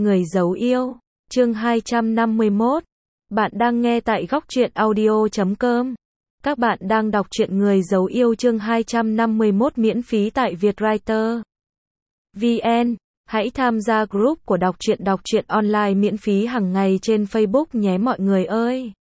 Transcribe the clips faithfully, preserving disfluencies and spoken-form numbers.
Người giấu yêu, chương hai trăm năm mươi mốt. Bạn đang nghe tại góc truyện audio chấm com. Các bạn đang đọc truyện Người giấu yêu chương hai trăm năm mươi mốt miễn phí tại Vietwriter vê en. Hãy tham gia group của đọc truyện đọc truyện online miễn phí hàng ngày trên Facebook nhé mọi người ơi.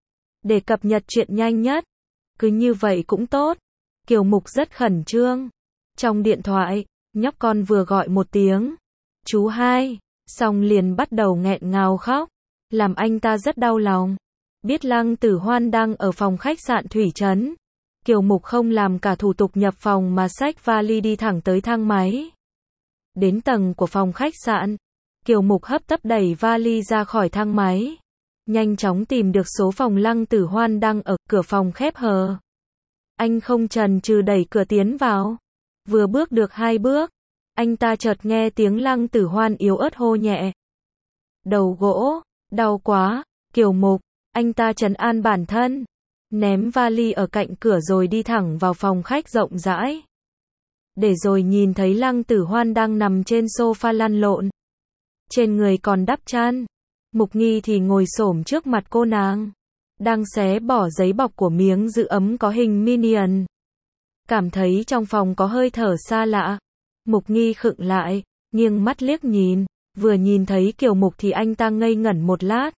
Để cập nhật truyện nhanh nhất. Cứ như vậy cũng tốt. Kiều Mục rất khẩn trương. Trong điện thoại, nhóc con vừa gọi một tiếng. Chú hai. Xong liền bắt đầu nghẹn ngào khóc. Làm anh ta rất đau lòng. Biết Lăng Tử Hoan đang ở phòng khách sạn Thủy Trấn. Kiều Mục không làm cả thủ tục nhập phòng mà xách vali đi thẳng tới thang máy. Đến tầng của phòng khách sạn. Kiều Mục hấp tấp đẩy vali ra khỏi thang máy. Nhanh chóng tìm được số phòng Lăng Tử Hoan đang ở, cửa phòng khép hờ. Anh không chần chừ đẩy cửa tiến vào. Vừa bước được hai bước, anh ta chợt nghe tiếng Lăng Tử Hoan yếu ớt hô nhẹ. Đầu gỗ, đau quá, Kiều Mục, anh ta trấn an bản thân. Ném vali ở cạnh cửa rồi đi thẳng vào phòng khách rộng rãi. Để rồi nhìn thấy Lăng Tử Hoan đang nằm trên sofa lăn lộn. Trên người còn đắp chăn. Mục Nghi thì ngồi xổm trước mặt cô nàng. Đang xé bỏ giấy bọc của miếng giữ ấm có hình Minion. Cảm thấy trong phòng có hơi thở xa lạ. Mục Nghi khựng lại, nghiêng mắt liếc nhìn. Vừa nhìn thấy Kiều Mục thì anh ta ngây ngẩn một lát.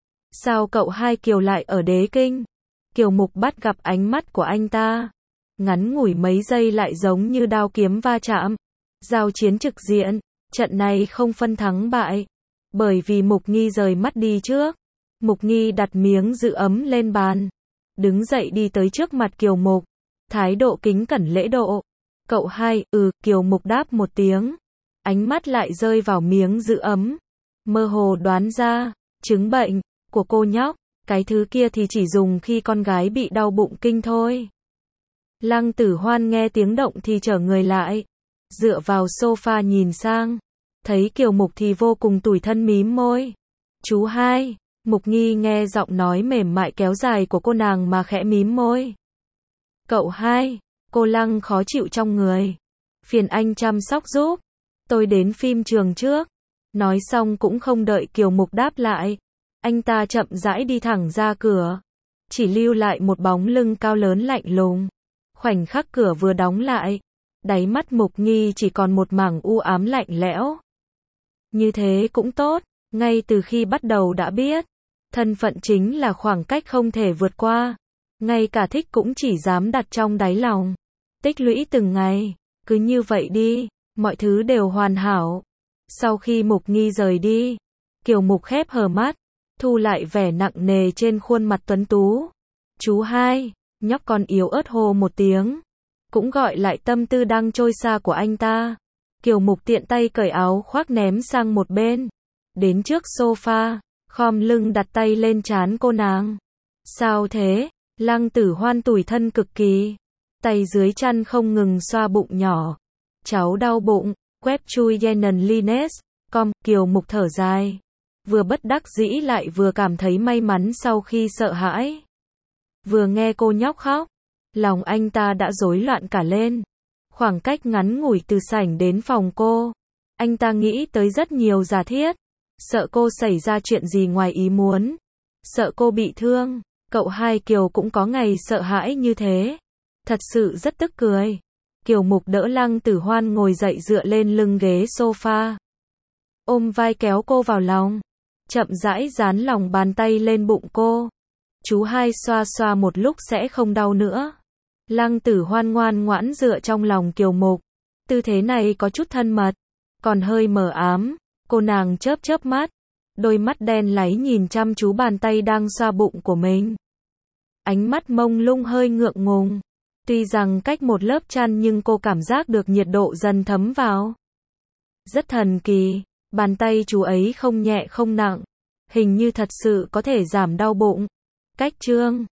Sao cậu hai Kiều lại ở Đế Kinh? Kiều Mục bắt gặp ánh mắt của anh ta. Ngắn ngủi mấy giây lại giống như đao kiếm va chạm. Giao chiến trực diện, trận này không phân thắng bại. Bởi vì Mục Nghi rời mắt đi trước. Mục Nghi đặt miếng giữ ấm lên bàn. Đứng dậy đi tới trước mặt Kiều Mục. Thái độ kính cẩn lễ độ. Cậu hai, ừ, Kiều Mục đáp một tiếng. Ánh mắt lại rơi vào miếng giữ ấm. Mơ hồ đoán ra, chứng bệnh của cô nhóc, cái thứ kia thì chỉ dùng khi con gái bị đau bụng kinh thôi. Lăng Tử Hoan nghe tiếng động thì trở người lại. Dựa vào sofa nhìn sang. Thấy Kiều Mục thì vô cùng tủi thân mím môi. Chú hai. Mục Nghi nghe giọng nói mềm mại kéo dài của cô nàng mà khẽ mím môi. Cậu hai. Cô Lăng khó chịu trong người. Phiền anh chăm sóc giúp. Tôi đến phim trường trước. Nói xong cũng không đợi Kiều Mục đáp lại. Anh ta chậm rãi đi thẳng ra cửa. Chỉ lưu lại một bóng lưng cao lớn lạnh lùng. Khoảnh khắc cửa vừa đóng lại. Đáy mắt Mục Nghi chỉ còn một mảng u ám lạnh lẽo. Như thế cũng tốt. Ngay từ khi bắt đầu đã biết. Thân phận chính là khoảng cách không thể vượt qua. Ngay cả thích cũng chỉ dám đặt trong đáy lòng. Tích lũy từng ngày. Cứ như vậy đi. Mọi thứ đều hoàn hảo. Sau khi Mục Nghi rời đi. Kiều Mục khép hờ mắt. Thu lại vẻ nặng nề trên khuôn mặt tuấn tú. Chú hai. Nhóc con yếu ớt hô một tiếng. Cũng gọi lại tâm tư đang trôi xa của anh ta. Kiều Mục tiện tay cởi áo khoác ném sang một bên. Đến trước sofa. Khom lưng đặt tay lên trán cô nàng. Sao thế? Lăng Tử Hoan tủi thân cực kỳ. Tay dưới chăn không ngừng xoa bụng nhỏ. Cháu đau bụng. Web chui Yenon Lines. Com. Kiều Mục thở dài. Vừa bất đắc dĩ lại vừa cảm thấy may mắn sau khi sợ hãi. Vừa nghe cô nhóc khóc. Lòng anh ta đã rối loạn cả lên. Khoảng cách ngắn ngủi từ sảnh đến phòng cô. Anh ta nghĩ tới rất nhiều giả thiết. Sợ cô xảy ra chuyện gì ngoài ý muốn. Sợ cô bị thương. Cậu hai Kiều cũng có ngày sợ hãi như thế. Thật sự rất tức cười. Kiều Mục đỡ Lăng Tử Hoan ngồi dậy dựa lên lưng ghế sofa. Ôm vai kéo cô vào lòng. Chậm rãi dán lòng bàn tay lên bụng cô. Chú hai xoa xoa một lúc sẽ không đau nữa. Lăng Tử Hoan ngoan ngoãn dựa trong lòng Kiều Mục. Tư thế này có chút thân mật. Còn hơi mờ ám. Cô nàng chớp chớp mắt. Đôi mắt đen láy nhìn chăm chú bàn tay đang xoa bụng của mình. Ánh mắt mông lung hơi ngượng ngùng. Tuy rằng cách một lớp chăn nhưng cô cảm giác được nhiệt độ dần thấm vào. Rất thần kỳ. Bàn tay chú ấy không nhẹ không nặng. Hình như thật sự có thể giảm đau bụng. Cách trương.